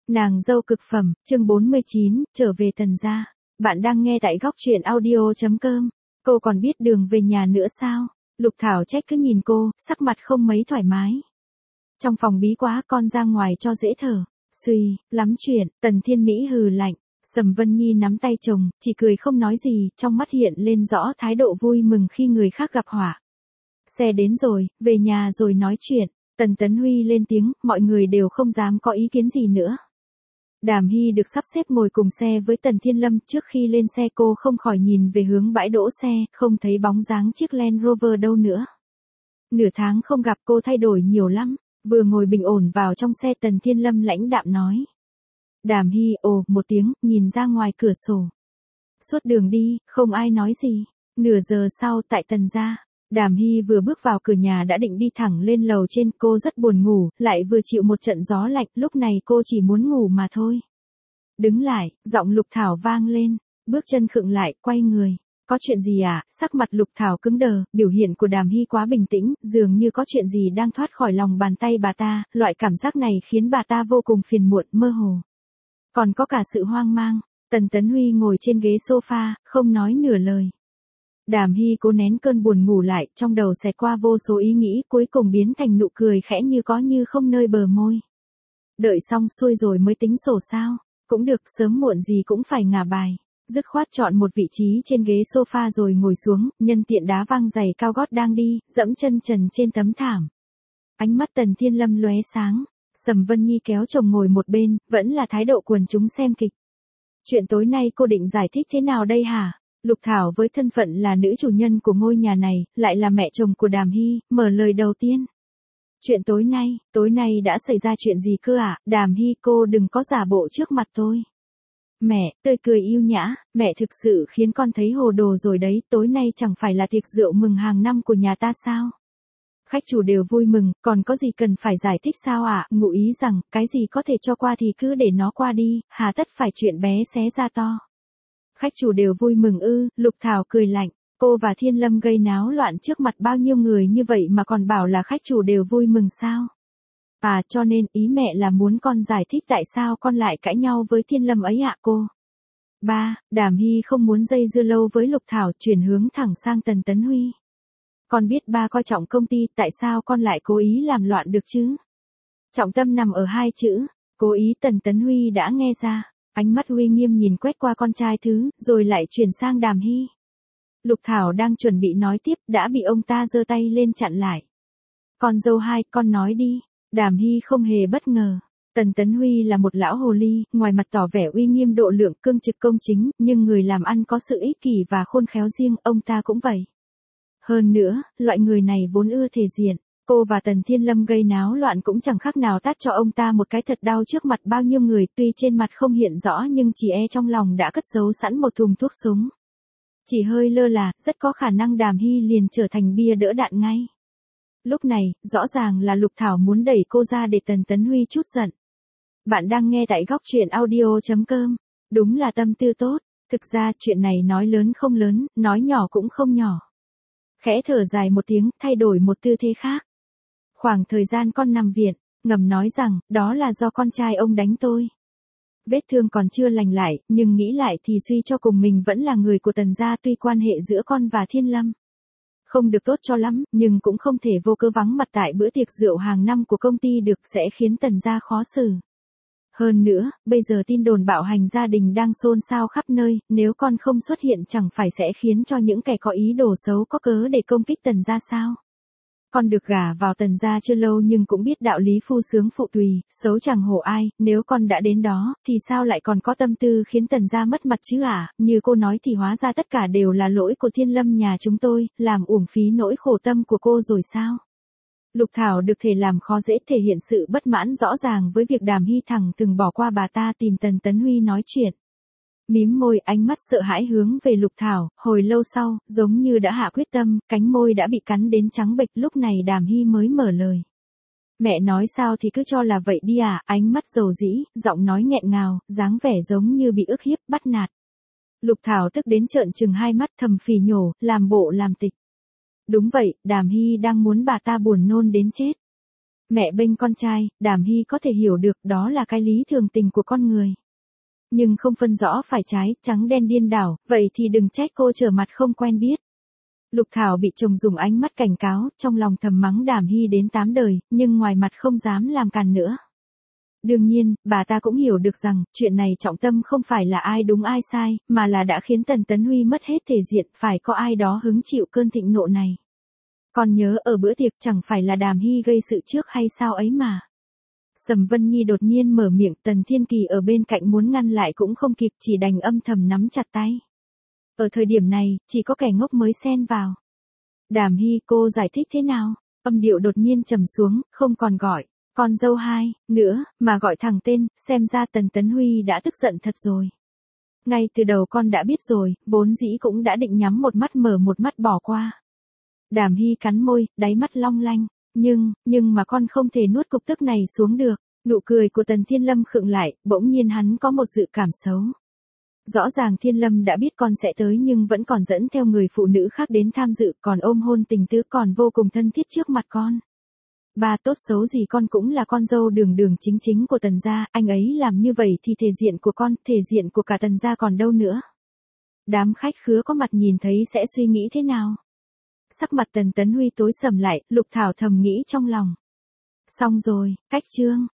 Nàng dâu cực phẩm, chương 49, trở về Tần gia. Bạn đang nghe tại góc truyện audio.com. Cô còn biết đường về nhà nữa sao? Lục Thảo trách cứ nhìn cô, sắc mặt không mấy thoải mái. Trong phòng bí quá, con ra ngoài cho dễ thở. Suy, lắm chuyện, Tần Thiên Mỹ hừ lạnh. Sầm Vân Nhi nắm tay chồng, chỉ cười không nói gì, trong mắt hiện lên rõ thái độ vui mừng khi người khác gặp họa. Xe đến rồi, về nhà rồi nói chuyện. Tần Tấn Huy lên tiếng, mọi người đều không dám có ý kiến gì nữa. Đàm Hy được sắp xếp ngồi cùng xe với Tần Thiên Lâm, trước khi lên xe cô không khỏi nhìn về hướng bãi đỗ xe, không thấy bóng dáng chiếc Land Rover đâu nữa. Nửa tháng không gặp cô thay đổi nhiều lắm, vừa ngồi bình ổn vào trong xe Tần Thiên Lâm lãnh đạm nói. Đàm Hy ồ một tiếng, nhìn ra ngoài cửa sổ. Suốt đường đi, không ai nói gì. Nửa giờ sau tại Tần gia, Đàm Hy vừa bước vào cửa nhà đã định đi thẳng lên lầu trên, cô rất buồn ngủ, lại vừa chịu một trận gió lạnh, lúc này cô chỉ muốn ngủ mà thôi. Đứng lại, giọng Lục Thảo vang lên, bước chân khựng lại, quay người. Có chuyện gì à? Sắc mặt Lục Thảo cứng đờ, biểu hiện của Đàm Hy quá bình tĩnh, dường như có chuyện gì đang thoát khỏi lòng bàn tay bà ta, loại cảm giác này khiến bà ta vô cùng phiền muộn, mơ hồ. Còn có cả sự hoang mang. Tần Tấn Huy ngồi trên ghế sofa, không nói nửa lời. Đàm Hy cố nén cơn buồn ngủ lại, trong đầu xẹt qua vô số ý nghĩ, cuối cùng biến thành nụ cười khẽ như có như không nơi bờ môi. Đợi xong xuôi rồi mới tính sổ sao? Cũng được, sớm muộn gì cũng phải ngả bài. Dứt khoát chọn một vị trí trên ghế sofa rồi ngồi xuống, nhân tiện đá văng giày cao gót đang đi, dẫm chân trần trên tấm thảm. Ánh mắt Tần Thiên Lâm lóe sáng. Sầm Vân Nhi kéo chồng ngồi một bên, vẫn là thái độ quần chúng xem kịch. Chuyện tối nay cô định giải thích thế nào đây hả? Lục Thảo với thân phận là nữ chủ nhân của ngôi nhà này, lại là mẹ chồng của Đàm Hy, mở lời đầu tiên. Chuyện tối nay đã xảy ra chuyện gì cơ ạ? Đàm Hy cô đừng có giả bộ trước mặt tôi. Mẹ, tươi cười yêu nhã, mẹ thực sự khiến con thấy hồ đồ rồi đấy, tối nay chẳng phải là tiệc rượu mừng hàng năm của nhà ta sao? Khách chủ đều vui mừng, còn có gì cần phải giải thích sao ạ? Ngụ ý rằng, cái gì có thể cho qua thì cứ để nó qua đi, hà tất phải chuyện bé xé ra to. Khách chủ đều vui mừng ư? Lục Thảo cười lạnh, cô và Thiên Lâm gây náo loạn trước mặt bao nhiêu người như vậy mà còn bảo là khách chủ đều vui mừng sao? À, cho nên ý mẹ là muốn con giải thích tại sao con lại cãi nhau với Thiên Lâm ấy ạ cô? Đàm Hy không muốn dây dưa lâu với Lục Thảo, chuyển hướng thẳng sang Tần Tấn Huy. Con biết ba coi trọng công ty, tại sao con lại cố ý làm loạn được chứ? Trọng tâm nằm ở hai chữ, cố ý. Tần Tấn Huy đã nghe ra, ánh mắt uy nghiêm nhìn quét qua con trai thứ, rồi lại chuyển sang Đàm Hy. Lục Thảo đang chuẩn bị nói tiếp, đã bị ông ta giơ tay lên chặn lại. Con dâu hai, con nói đi. Đàm Hy không hề bất ngờ. Tần Tấn Huy là một lão hồ ly, ngoài mặt tỏ vẻ uy nghiêm độ lượng, cương trực công chính, nhưng người làm ăn có sự ích kỷ và khôn khéo riêng, ông ta cũng vậy. Hơn nữa, loại người này vốn ưa thể diện, cô và Tần Thiên Lâm gây náo loạn cũng chẳng khác nào tát cho ông ta một cái thật đau trước mặt bao nhiêu người, tuy trên mặt không hiện rõ nhưng chỉ trong lòng đã cất giấu sẵn một thùng thuốc súng. Chỉ hơi lơ là, rất có khả năng Đàm Hy liền trở thành bia đỡ đạn ngay. Lúc này, rõ ràng là Lục Thảo muốn đẩy cô ra để Tần Tấn Huy chút giận. Bạn đang nghe tại góc truyện audio.com. Đúng là tâm tư tốt, thực ra chuyện này nói lớn không lớn, nói nhỏ cũng không nhỏ. Khẽ thở dài một tiếng, thay đổi một tư thế khác. Khoảng thời gian con nằm viện, ngầm nói rằng, đó là do con trai ông đánh tôi. Vết thương còn chưa lành lại, nhưng nghĩ lại thì suy cho cùng mình vẫn là người của Tần gia, tuy quan hệ giữa con và Thiên Lâm không được tốt cho lắm, nhưng cũng không thể vô cớ vắng mặt tại bữa tiệc rượu hàng năm của công ty được, sẽ khiến Tần gia khó xử. Hơn nữa, bây giờ tin đồn bạo hành gia đình đang xôn xao khắp nơi, nếu con không xuất hiện chẳng phải sẽ khiến cho những kẻ có ý đồ xấu có cớ để công kích Tần gia sao? Con được gả vào Tần gia chưa lâu nhưng cũng biết đạo lý phu sướng phụ tùy, xấu chẳng hổ ai, nếu con đã đến đó, thì sao lại còn có tâm tư khiến Tần gia mất mặt chứ à? Như cô nói thì hóa ra tất cả đều là lỗi của Thiên Lâm nhà chúng tôi, làm uổng phí nỗi khổ tâm của cô rồi sao? Lục Thảo được thể làm khó dễ, thể hiện sự bất mãn rõ ràng với việc Đàm Hy thẳng từng bỏ qua bà ta tìm Tần Tấn Huy nói chuyện. Mím môi, ánh mắt sợ hãi hướng về Lục Thảo, hồi lâu sau, giống như đã hạ quyết tâm, cánh môi đã bị cắn đến trắng bệch, lúc này Đàm Hy mới mở lời. Mẹ nói sao thì cứ cho là vậy đi à? Ánh mắt dầu dĩ, giọng nói nghẹn ngào, dáng vẻ giống như bị ức hiếp, bắt nạt. Lục Thảo tức đến trợn trừng hai mắt, thầm phì nhổ, làm bộ làm tịch. Đúng vậy, Đàm Hy đang muốn bà ta buồn nôn đến chết. Mẹ bênh con trai, Đàm Hy có thể hiểu được đó là cái lý thường tình của con người. Nhưng không phân rõ phải trái, trắng đen điên đảo, vậy thì đừng trách cô trở mặt không quen biết. Lục Thảo bị chồng dùng ánh mắt cảnh cáo, trong lòng thầm mắng Đàm Hy đến 8 đời, nhưng ngoài mặt không dám làm càn nữa. Đương nhiên, bà ta cũng hiểu được rằng, chuyện này trọng tâm không phải là ai đúng ai sai, mà là đã khiến Tần Tấn Huy mất hết thể diện, phải có ai đó hứng chịu cơn thịnh nộ này. Còn nhớ ở bữa tiệc chẳng phải là Đàm Hy gây sự trước hay sao ấy mà. Sầm Vân Nhi đột nhiên mở miệng, Tần Thiên Kỳ ở bên cạnh muốn ngăn lại cũng không kịp, chỉ đành âm thầm nắm chặt tay. Ở thời điểm này, chỉ có kẻ ngốc mới xen vào. Đàm Hy, cô giải thích thế nào? Âm điệu đột nhiên trầm xuống, không còn gọi con dâu hai nữa, mà gọi thẳng tên, xem ra Tần Tấn Huy đã tức giận thật rồi. Ngay từ đầu con đã biết rồi, vốn dĩ cũng đã định nhắm một mắt mở một mắt bỏ qua. Đàm Hy cắn môi, đáy mắt long lanh, nhưng mà con không thể nuốt cục tức này xuống được. Nụ cười của Tần Thiên Lâm khựng lại, bỗng nhiên hắn có một dự cảm xấu. Rõ ràng Thiên Lâm đã biết con sẽ tới nhưng vẫn còn dẫn theo người phụ nữ khác đến tham dự, còn ôm hôn tình tứ, còn vô cùng thân thiết trước mặt con. Ba, tốt xấu gì con cũng là con dâu đường đường chính chính của Tần gia, anh ấy làm như vậy thì thể diện của con, thể diện của cả Tần gia còn đâu nữa. Đám khách khứa có mặt nhìn thấy sẽ suy nghĩ thế nào? Sắc mặt Tần Tấn Huy tối sầm lại, Lục Thảo thầm nghĩ trong lòng. Xong rồi, cách chương.